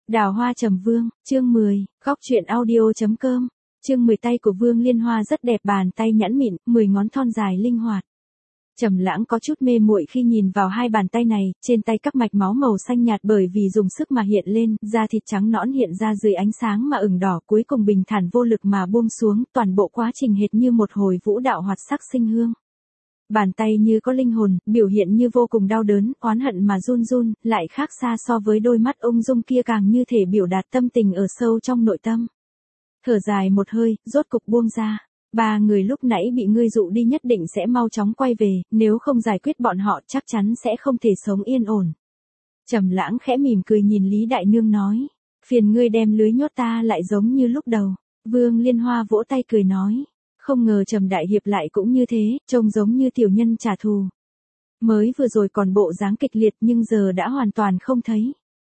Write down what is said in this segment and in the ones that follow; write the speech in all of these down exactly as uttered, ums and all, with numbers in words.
Đào hoa trầm vương, chương mười, góc truyện audio.com, chương mười tay của Vương Liên Hoa rất đẹp, bàn tay nhẵn mịn, mười ngón thon dài linh hoạt. Trầm Lãng có chút mê muội khi nhìn vào hai bàn tay này, trên tay các mạch máu màu xanh nhạt bởi vì dùng sức mà hiện lên, da thịt trắng nõn hiện ra dưới ánh sáng mà ửng đỏ, cuối cùng bình thản vô lực mà buông xuống, toàn bộ quá trình hệt như một hồi vũ đạo hoạt sắc sinh hương. Bàn tay như có linh hồn, biểu hiện như vô cùng đau đớn, oán hận mà run run, lại khác xa so với đôi mắt ung dung kia, càng như thể biểu đạt tâm tình ở sâu trong nội tâm. Thở dài một hơi, rốt cục buông ra. Ba người lúc nãy bị ngươi dụ đi nhất định sẽ mau chóng quay về, nếu không giải quyết bọn họ chắc chắn sẽ không thể sống yên ổn. Trầm Lãng khẽ mỉm cười nhìn Lý Đại Nương nói, phiền ngươi đem lưới nhốt ta lại giống như lúc đầu. Vương Liên Hoa vỗ tay cười nói, không ngờ Trầm đại hiệp lại cũng như thế, trông giống như tiểu nhân trả thù. Mới vừa rồi còn bộ dáng kịch liệt nhưng giờ đã hoàn toàn không thấy.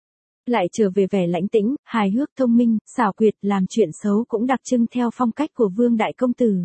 Lại trở về vẻ lãnh tĩnh, hài hước, thông minh, xảo quyệt, làm chuyện xấu cũng đặc trưng theo phong cách của Vương đại công tử.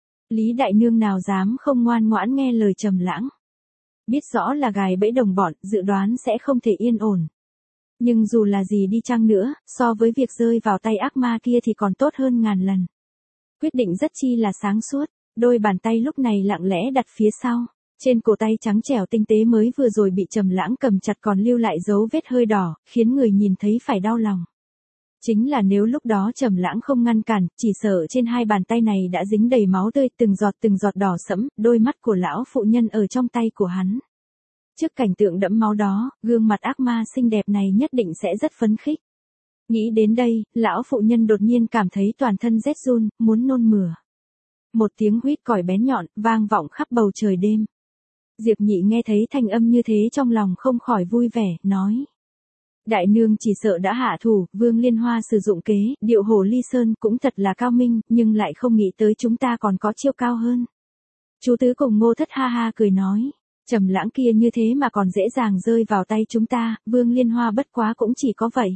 Lý Đại Nương nào dám không ngoan ngoãn nghe lời Trầm Lãng. Biết rõ là gài bẫy đồng bọn, dự đoán sẽ không thể yên ổn. Nhưng dù là gì đi chăng nữa, so với việc rơi vào tay ác ma kia thì còn tốt hơn ngàn lần. Quyết định rất chi là sáng suốt, đôi bàn tay lúc này lặng lẽ đặt phía sau. Trên cổ tay trắng trẻo tinh tế mới vừa rồi bị Trầm Lãng cầm chặt còn lưu lại dấu vết hơi đỏ, khiến người nhìn thấy phải đau lòng. Chính là nếu lúc đó Trầm Lãng không ngăn cản, chỉ sợ trên hai bàn tay này đã dính đầy máu tươi, từng giọt từng giọt đỏ sẫm, đôi mắt của lão phụ nhân ở trong tay của hắn. Trước cảnh tượng đẫm máu đó, gương mặt ác ma xinh đẹp này nhất định sẽ rất phấn khích. Nghĩ đến đây, lão phụ nhân đột nhiên cảm thấy toàn thân rét run, muốn nôn mửa. Một tiếng huýt còi bén nhọn, vang vọng khắp bầu trời đêm. Diệp Nhị nghe thấy thanh âm như thế trong lòng không khỏi vui vẻ, nói. Đại nương chỉ sợ đã hạ thủ, Vương Liên Hoa sử dụng kế, điệu hồ ly sơn cũng thật là cao minh, nhưng lại không nghĩ tới chúng ta còn có chiêu cao hơn. Chú Tứ cùng Ngô Thất ha ha cười nói. Trầm Lãng kia như thế mà còn dễ dàng rơi vào tay chúng ta, Vương Liên Hoa bất quá cũng chỉ có vậy.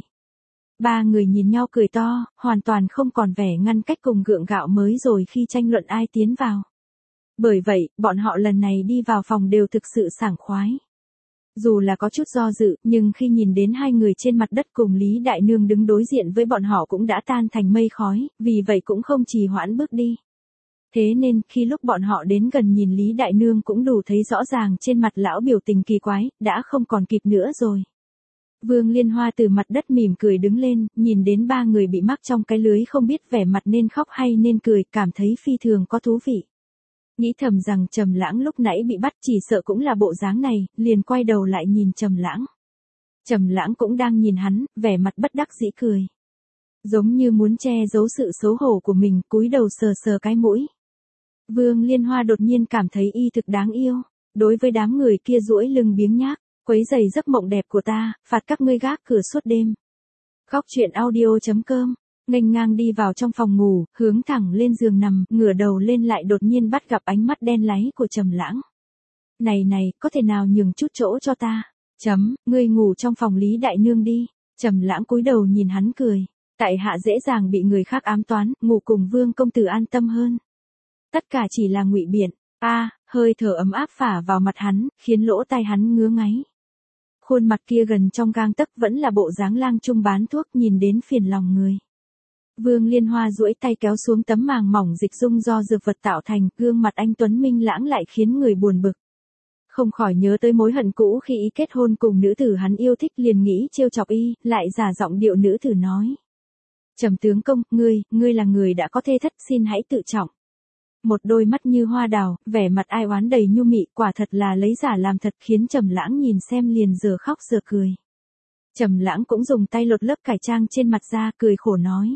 Ba người nhìn nhau cười to, hoàn toàn không còn vẻ ngăn cách cùng gượng gạo mới rồi khi tranh luận ai tiến vào. Bởi vậy, bọn họ lần này đi vào phòng đều thực sự sảng khoái. Dù là có chút do dự, nhưng khi nhìn đến hai người trên mặt đất cùng Lý Đại Nương đứng đối diện với bọn họ cũng đã tan thành mây khói, vì vậy cũng không trì hoãn bước đi. Thế nên, khi lúc bọn họ đến gần nhìn Lý Đại Nương cũng đủ thấy rõ ràng trên mặt lão biểu tình kỳ quái, đã không còn kịp nữa rồi. Vương Liên Hoa từ mặt đất mỉm cười đứng lên, nhìn đến ba người bị mắc trong cái lưới không biết vẻ mặt nên khóc hay nên cười, cảm thấy phi thường có thú vị. Nghĩ thầm rằng Trầm Lãng lúc nãy bị bắt chỉ sợ cũng là bộ dáng này, liền quay đầu lại nhìn Trầm Lãng. Trầm Lãng cũng đang nhìn hắn, vẻ mặt bất đắc dĩ cười. Giống như muốn che giấu sự xấu hổ của mình, cúi đầu sờ sờ cái mũi. Vương Liên Hoa đột nhiên cảm thấy y thực đáng yêu, đối với đám người kia duỗi lưng biếng nhác, quấy rầy giấc mộng đẹp của ta, phạt các ngươi gác cửa suốt đêm. Góc truyện audio.com, nghênh ngang đi vào trong phòng ngủ, hướng thẳng lên giường nằm, ngửa đầu lên lại đột nhiên bắt gặp ánh mắt đen láy của Trầm Lãng. Này này, có thể nào nhường chút chỗ cho ta? Chấm, ngươi ngủ trong phòng Lý Đại Nương đi. Trầm Lãng cúi đầu nhìn hắn cười. Tại hạ dễ dàng bị người khác ám toán, ngủ cùng Vương công tử an tâm hơn. Tất cả chỉ là ngụy biện. A, à, hơi thở ấm áp phả vào mặt hắn, khiến lỗ tai hắn ngứa ngáy. Khuôn mặt kia gần trong gang tấc vẫn là bộ dáng lang trung bán thuốc, nhìn đến phiền lòng người. Vương Liên Hoa duỗi tay kéo xuống tấm màng mỏng dịch dung do dược vật tạo thành, gương mặt anh tuấn minh lãng lại khiến người buồn bực. Không khỏi nhớ tới mối hận cũ khi ý kết hôn cùng nữ tử hắn yêu thích, liền nghĩ trêu chọc y, lại giả giọng điệu nữ tử nói. Trầm tướng công, ngươi, ngươi là người đã có thê thất, xin hãy tự trọng. Một đôi mắt như hoa đào, vẻ mặt ai oán đầy nhu mị, quả thật là lấy giả làm thật, khiến Trầm Lãng nhìn xem liền giờ khóc giờ cười. Trầm Lãng cũng dùng tay lột lớp cải trang trên mặt ra, cười khổ nói.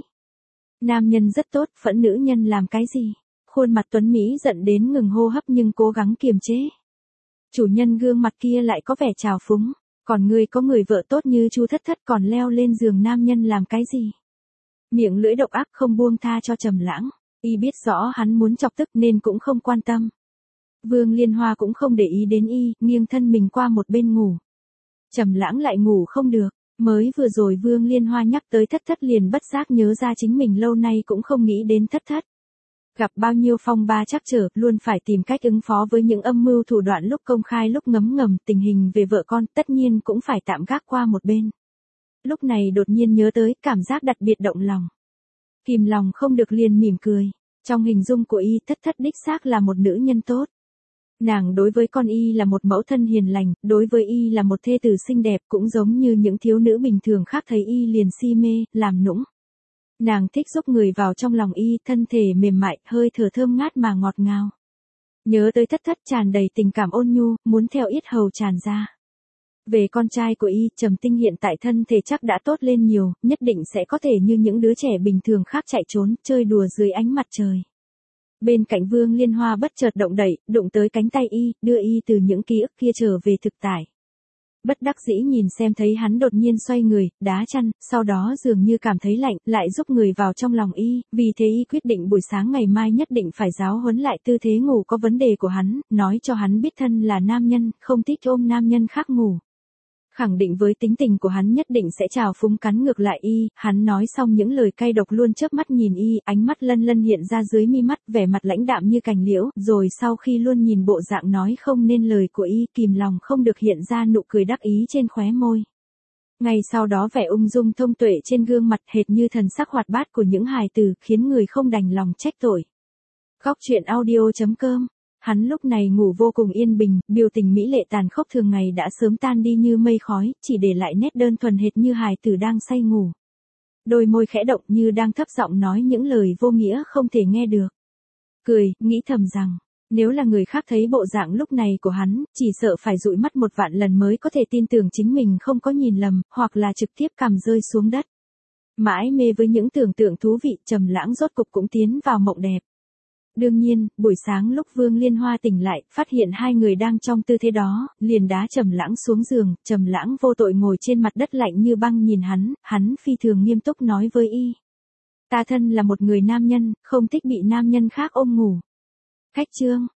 Nam nhân rất tốt, phẫn nữ nhân làm cái gì? Khuôn mặt tuấn mỹ giận đến ngừng hô hấp nhưng cố gắng kiềm chế. Chủ nhân gương mặt kia lại có vẻ trào phúng, còn ngươi có người vợ tốt như Chu Thất Thất còn leo lên giường nam nhân làm cái gì? Miệng lưỡi độc ác không buông tha cho Trầm Lãng, y biết rõ hắn muốn chọc tức nên cũng không quan tâm. Vương Liên Hoa cũng không để ý đến y, nghiêng thân mình qua một bên ngủ. Trầm Lãng lại ngủ không được. Mới vừa rồi Vương Liên Hoa nhắc tới Thất Thất liền bất giác nhớ ra chính mình lâu nay cũng không nghĩ đến Thất Thất. Gặp bao nhiêu phong ba trắc trở, luôn phải tìm cách ứng phó với những âm mưu thủ đoạn lúc công khai lúc ngấm ngầm, tình hình về vợ con tất nhiên cũng phải tạm gác qua một bên. lúc này đột nhiên nhớ tới, cảm giác đặc biệt động lòng. Kìm lòng không được liền mỉm cười. Trong hình dung của y, thất thất đích xác là một nữ nhân tốt. Nàng đối với con y là một mẫu thân hiền lành, đối với y là một thê tử xinh đẹp, cũng giống như những thiếu nữ bình thường khác thấy y liền si mê, làm nũng. Nàng thích giúp người vào trong lòng y, thân thể mềm mại, hơi thở thơm ngát mà ngọt ngào. Nhớ tới thất thất tràn đầy tình cảm ôn nhu, muốn theo yết hầu tràn ra. Về con trai của y, Trầm Tinh hiện tại thân thể chắc đã tốt lên nhiều, nhất định sẽ có thể như những đứa trẻ bình thường khác chạy trốn, chơi đùa dưới ánh mặt trời. Bên cạnh Vương Liên Hoa bất chợt động đậy, đụng tới cánh tay y, đưa y từ những ký ức kia trở về thực tại. Bất đắc dĩ nhìn xem thấy hắn đột nhiên xoay người, đá chăn, sau đó dường như cảm thấy lạnh, lại giúp người vào trong lòng y, vì thế y quyết định buổi sáng ngày mai nhất định phải giáo huấn lại tư thế ngủ có vấn đề của hắn, nói cho hắn biết thân là nam nhân, không thích ôm nam nhân khác ngủ. Khẳng định với tính tình của hắn nhất định sẽ trào phúng cắn ngược lại y, hắn nói xong những lời cay độc luôn chớp mắt nhìn y, ánh mắt lân lân hiện ra dưới mi mắt, vẻ mặt lãnh đạm như cành liễu, rồi sau khi luôn nhìn bộ dạng nói không nên lời của y, kìm lòng không được hiện ra nụ cười đắc ý trên khóe môi. Ngay sau đó vẻ ung dung thông tuệ trên gương mặt hệt như thần sắc hoạt bát của những hài tử, khiến người không đành lòng trách tội. Góc truyện audio chấm com. Hắn lúc này ngủ vô cùng yên bình, biểu tình mỹ lệ tàn khốc thường ngày đã sớm tan đi như mây khói, chỉ để lại nét đơn thuần hệt như hài tử đang say ngủ. Đôi môi khẽ động như đang thấp giọng nói những lời vô nghĩa không thể nghe được. Cười, nghĩ thầm rằng, nếu là người khác thấy bộ dạng lúc này của hắn, chỉ sợ phải dụi mắt một vạn lần mới có thể tin tưởng chính mình không có nhìn lầm, hoặc là trực tiếp cằm rơi xuống đất. Mãi mê với những tưởng tượng thú vị, Trầm Lãng rốt cục cũng tiến vào mộng đẹp. Đương nhiên, buổi sáng lúc Vương Liên Hoa tỉnh lại, phát hiện hai người đang trong tư thế đó, liền đá Trầm Lãng xuống giường, Trầm Lãng vô tội ngồi trên mặt đất lạnh như băng nhìn hắn, hắn phi thường nghiêm túc nói với y. Ta thân là một người nam nhân, không thích bị nam nhân khác ôm ngủ. Cách chương,